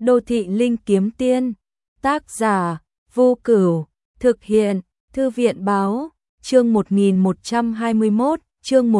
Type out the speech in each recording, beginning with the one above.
Đô thị linh kiếm tiên, tác giả, Vô Cửu, thực hiện, Thư viện báo, chương 1121, chương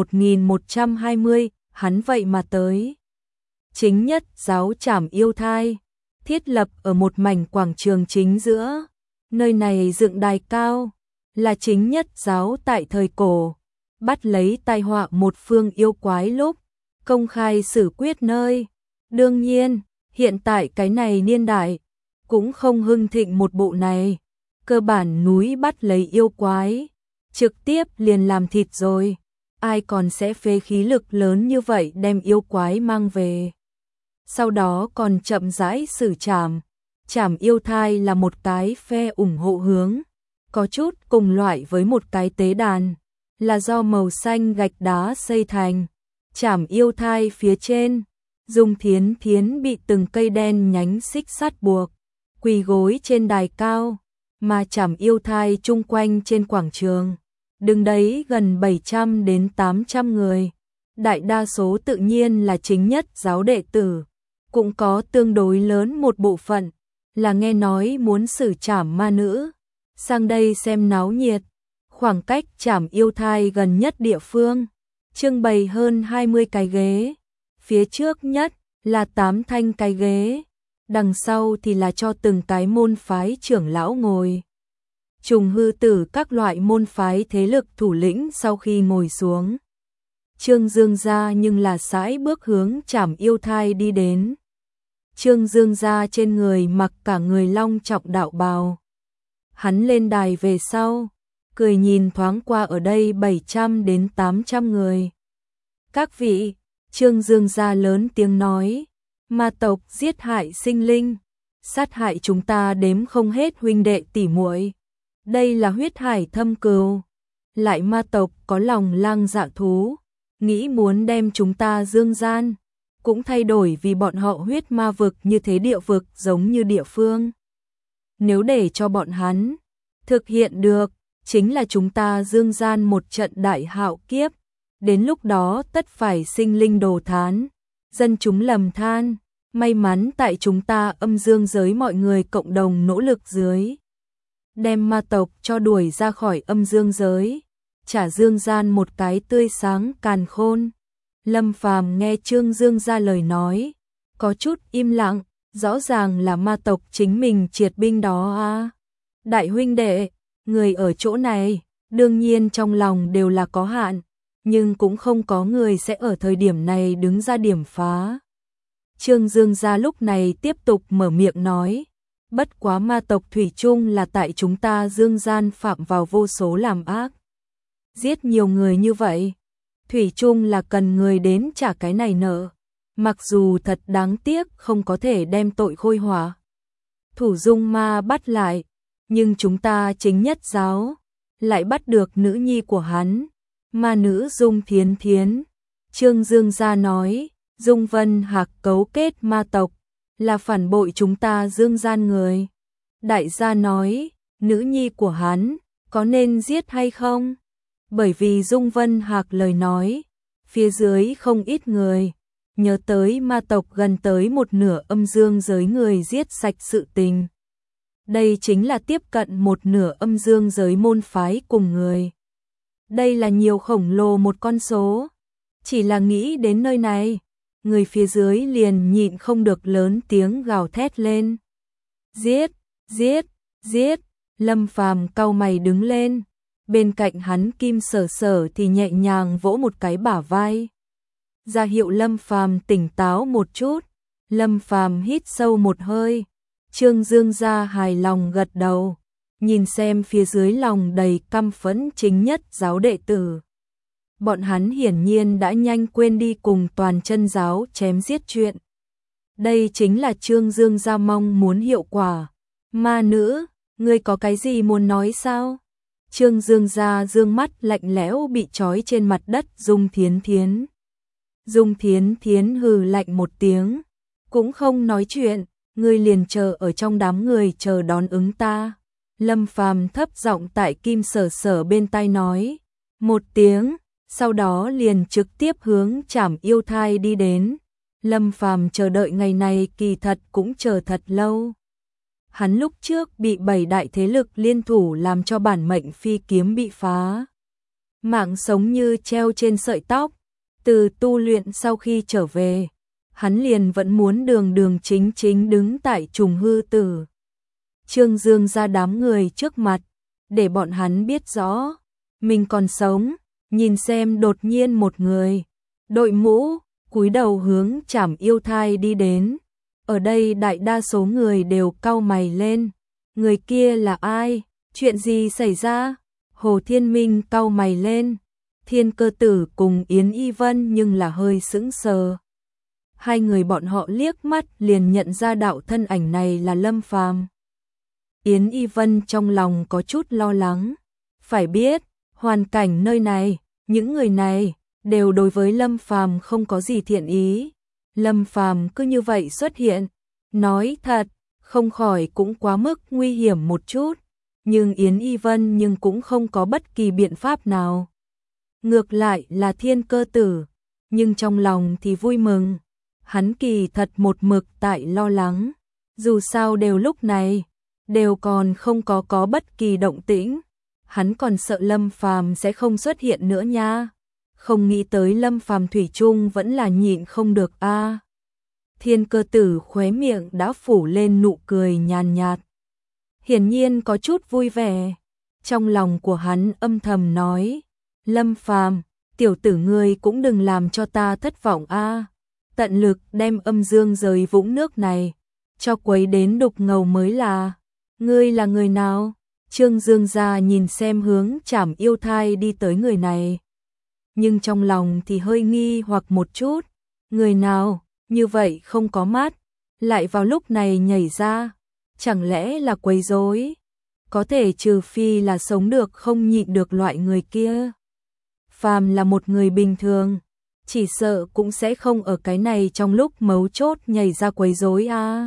1120, hắn vậy mà tới. Chính nhất giáo trảm yêu thai, thiết lập ở một mảnh quảng trường chính giữa, nơi này dựng đài cao, là chính nhất giáo tại thời cổ, bắt lấy tai họa một phương yêu quái lúc, công khai xử quyết nơi. Đương nhiên, hiện tại cái này niên đại, cũng không hưng thịnh một bộ này, cơ bản núi bắt lấy yêu quái, trực tiếp liền làm thịt rồi, ai còn sẽ phế khí lực lớn như vậy đem yêu quái mang về. Sau đó còn chậm rãi xử trảm, trảm yêu thai là một cái phe ủng hộ hướng, có chút cùng loại với một cái tế đàn, là do màu xanh gạch đá xây thành, trảm yêu thai phía trên. Dung Thiến Thiến bị từng cây đen nhánh xích sắt buộc, quỳ gối trên đài cao, mà trảm yêu thai chung quanh trên quảng trường. Đứng đấy gần 700 đến 800 người, đại đa số tự nhiên là chính nhất giáo đệ tử, cũng có tương đối lớn một bộ phận, là nghe nói muốn xử trảm ma nữ, sang đây xem náo nhiệt, khoảng cách trảm yêu thai gần nhất địa phương, trưng bày hơn 20 cái ghế. Phía trước nhất là 8 thanh cái ghế, đằng sau thì là cho từng cái môn phái trưởng lão ngồi. Trùng hư tử các loại môn phái thế lực thủ lĩnh sau khi ngồi xuống. Trương Dương gia nhưng là sải bước hướng trảm yêu thai đi đến. Trương Dương gia trên người mặc cả người long trọng đạo bào. Hắn lên đài về sau, cười nhìn thoáng qua ở đây 700 đến 800 người. Các vị, Trương Dương gia lớn tiếng nói, ma tộc giết hại sinh linh, sát hại chúng ta đếm không hết huynh đệ tỷ muội. Đây là huyết hải thâm cừu, lại ma tộc có lòng lang dạ thú, nghĩ muốn đem chúng ta dương gian, cũng thay đổi vì bọn họ huyết ma vực như thế địa vực giống như địa phương. Nếu để cho bọn hắn thực hiện được, chính là chúng ta dương gian một trận đại hạo kiếp. Đến lúc đó tất phải sinh linh đồ thán, dân chúng lầm than, may mắn tại chúng ta âm dương giới mọi người cộng đồng nỗ lực dưới. Đem ma tộc cho đuổi ra khỏi âm dương giới, trả dương gian một cái tươi sáng càn khôn. Lâm Phàm nghe Trương Dương ra lời nói, có chút im lặng, rõ ràng là ma tộc chính mình triệt binh đó à. Đại huynh đệ, người ở chỗ này, đương nhiên trong lòng đều là có hạn. Nhưng cũng không có người sẽ ở thời điểm này đứng ra điểm phá. Trương Dương gia lúc này tiếp tục mở miệng nói, bất quá ma tộc thủy chung là tại chúng ta dương gian phạm vào vô số làm ác. Giết nhiều người như vậy, thủy chung là cần người đến trả cái này nợ. Mặc dù thật đáng tiếc không có thể đem tội khôi hỏa. Thủ dung ma bắt lại, nhưng chúng ta chính nhất giáo, lại bắt được nữ nhi của hắn. Ma nữ Dung Thiến Thiến. Trương Dương gia nói, Dung Vân Hạc cấu kết ma tộc, là phản bội chúng ta dương gian người. Đại gia nói, nữ nhi của hắn, có nên giết hay không? Bởi vì Dung Vân Hạc lời nói, phía dưới không ít người, nhớ tới ma tộc gần tới một nửa âm dương giới người giết sạch sự tình. Đây chính là tiếp cận một nửa âm dương giới môn phái cùng người. Đây là nhiều khổng lồ một con số. Chỉ là nghĩ đến nơi này, người phía dưới liền nhịn không được lớn tiếng gào thét lên. Giết, giết, giết, Lâm Phàm cau mày đứng lên. Bên cạnh hắn Kim Sở Sở thì nhẹ nhàng vỗ một cái bả vai. Ra hiệu Lâm Phàm tỉnh táo một chút. Lâm Phàm hít sâu một hơi. Trương Dương gia hài lòng gật đầu. Nhìn xem phía dưới lòng đầy căm phẫn chính nhất giáo đệ tử. Bọn hắn hiển nhiên đã nhanh quên đi cùng toàn chân giáo chém giết chuyện. Đây chính là Trương Dương gia mong muốn hiệu quả. Ma nữ, ngươi có cái gì muốn nói sao? Trương Dương gia dương mắt lạnh lẽo bị trói trên mặt đất Dung Thiến Thiến. Dung Thiến Thiến hừ lạnh một tiếng, cũng không nói chuyện, ngươi liền chờ ở trong đám người chờ đón ứng ta. Lâm Phàm thấp giọng tại Kim Sở Sở bên tai nói một tiếng, sau đó liền trực tiếp hướng trảm yêu thai đi đến. Lâm Phàm chờ đợi ngày này kỳ thật cũng chờ thật lâu. Hắn lúc trước bị 7 đại thế lực liên thủ làm cho bản mệnh phi kiếm bị phá. Mạng sống như treo trên sợi tóc, từ tu luyện sau khi trở về, hắn liền vẫn muốn đường đường chính chính đứng tại trùng hư tử. Trương Dương ra đám người trước mặt, để bọn hắn biết rõ, mình còn sống, nhìn xem đột nhiên một người, đội mũ, cúi đầu hướng Trảm Yêu Thai đi đến. Ở đây đại đa số người đều cau mày lên, người kia là ai, chuyện gì xảy ra? Hồ Thiên Minh cau mày lên, Thiên Cơ Tử cùng Yến Y Vân nhưng là hơi sững sờ. Hai người bọn họ liếc mắt liền nhận ra đạo thân ảnh này là Lâm Phàm. Yến Y Vân trong lòng có chút lo lắng, phải biết, hoàn cảnh nơi này, những người này đều đối với Lâm Phàm không có gì thiện ý. Lâm Phàm cứ như vậy xuất hiện, nói thật, không khỏi cũng quá mức nguy hiểm một chút, nhưng Yến Y Vân nhưng cũng không có bất kỳ biện pháp nào. Ngược lại là Thiên Cơ Tử, nhưng trong lòng thì vui mừng, hắn kỳ thật một mực tại lo lắng, dù sao đều lúc này, đều còn không có bất kỳ động tĩnh, hắn còn sợ Lâm Phàm sẽ không xuất hiện nữa nha. Không nghĩ tới Lâm Phàm thủy chung vẫn là nhịn không được a. Thiên Cơ Tử khóe miệng đã phủ lên nụ cười nhàn nhạt. Hiển nhiên có chút vui vẻ. Trong lòng của hắn âm thầm nói, Lâm Phàm, tiểu tử ngươi cũng đừng làm cho ta thất vọng a. Tận lực đem âm dương rời vũng nước này, cho quấy đến đục ngầu mới là. Ngươi là người nào? Trương Dương gia nhìn xem hướng Trảm Yêu Thai đi tới người này. Nhưng trong lòng thì hơi nghi hoặc một chút, người nào, như vậy không có mắt, lại vào lúc này nhảy ra, chẳng lẽ là quấy rối? Có thể trừ phi là sống được không nhịn được loại người kia. Phàm là một người bình thường, chỉ sợ cũng sẽ không ở cái này trong lúc mấu chốt nhảy ra quấy rối a.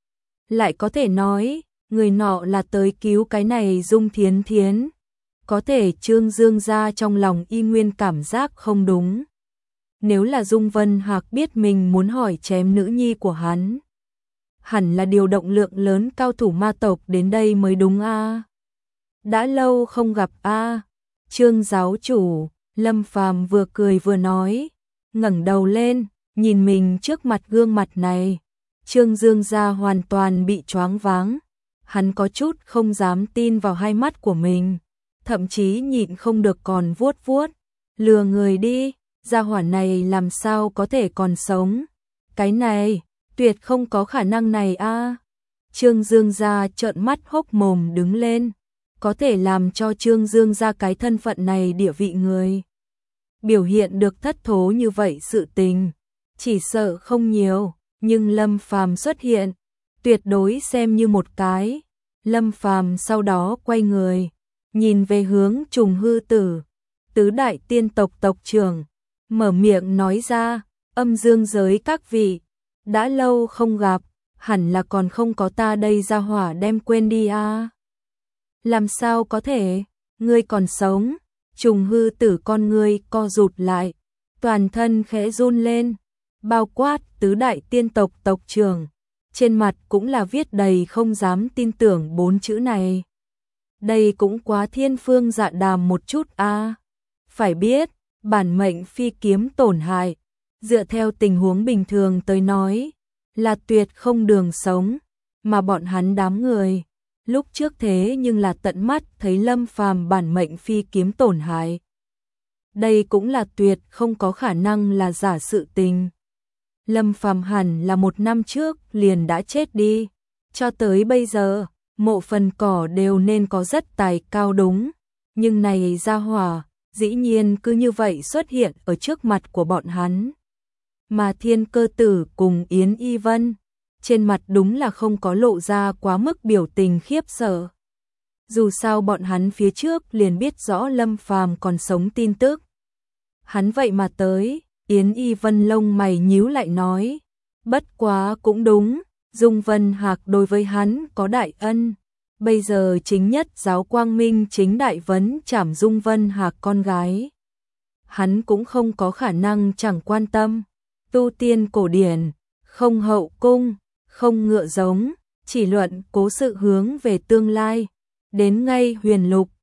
Lại có thể nói, người nọ là tới cứu cái này Dung Thiến Thiến. Có thể Trương Dương ra trong lòng y nguyên cảm giác không đúng. Nếu là Dung Vân Hạc biết mình muốn hỏi chém nữ nhi của hắn, hẳn là điều động lượng lớn cao thủ ma tộc đến đây mới đúng a. Đã lâu không gặp a. Trương giáo chủ, Lâm Phàm vừa cười vừa nói, ngẩng đầu lên, nhìn mình trước mặt gương mặt này. Trương Dương gia hoàn toàn bị choáng váng, hắn có chút không dám tin vào hai mắt của mình. Thậm chí nhịn không được còn vuốt vuốt, lừa người đi, gia hỏa này làm sao có thể còn sống. Cái này, tuyệt không có khả năng này a. Trương Dương gia trợn mắt hốc mồm đứng lên, có thể làm cho Trương Dương gia cái thân phận này địa vị người. Biểu hiện được thất thố như vậy sự tình, chỉ sợ không nhiều, nhưng Lâm Phàm xuất hiện, tuyệt đối xem như một cái. Lâm Phàm sau đó quay người, nhìn về hướng trùng hư tử, tứ đại tiên tộc tộc trưởng, mở miệng nói ra, âm dương giới các vị, đã lâu không gặp, hẳn là còn không có ta đây ra hỏa đem quên đi a. Làm sao có thể, ngươi còn sống? Trùng hư tử con ngươi co rụt lại, toàn thân khẽ run lên, bao quát tứ đại tiên tộc tộc trưởng, trên mặt cũng là viết đầy không dám tin tưởng 4 chữ này. Đây cũng quá thiên phương dạ đàm một chút a. Phải biết, bản mệnh phi kiếm tổn hại, dựa theo tình huống bình thường tới nói, là tuyệt không đường sống, mà bọn hắn đám người, lúc trước thế nhưng là tận mắt thấy Lâm Phàm bản mệnh phi kiếm tổn hại. Đây cũng là tuyệt không có khả năng là giả sự tình. Lâm Phàm hẳn là 1 năm trước liền đã chết đi, cho tới bây giờ, mộ phần cỏ đều nên có rất tài cao đúng, nhưng này ra hỏa, dĩ nhiên cứ như vậy xuất hiện ở trước mặt của bọn hắn. Mà Thiên Cơ Tử cùng Yến Y Vân, trên mặt đúng là không có lộ ra quá mức biểu tình khiếp sợ. Dù sao bọn hắn phía trước liền biết rõ Lâm Phàm còn sống tin tức. Hắn vậy mà tới, Yến Y Vân lông mày nhíu lại nói, bất quá cũng đúng, Dung Vân Hạc đối với hắn có đại ân, bây giờ chính nhất giáo quang minh chính đại vấn trảm Dung Vân Hạc con gái. Hắn cũng không có khả năng chẳng quan tâm, tu tiên cổ điển, không hậu cung, không ngựa giống, chỉ luận cố sự hướng về tương lai. Đến ngay huyền lục,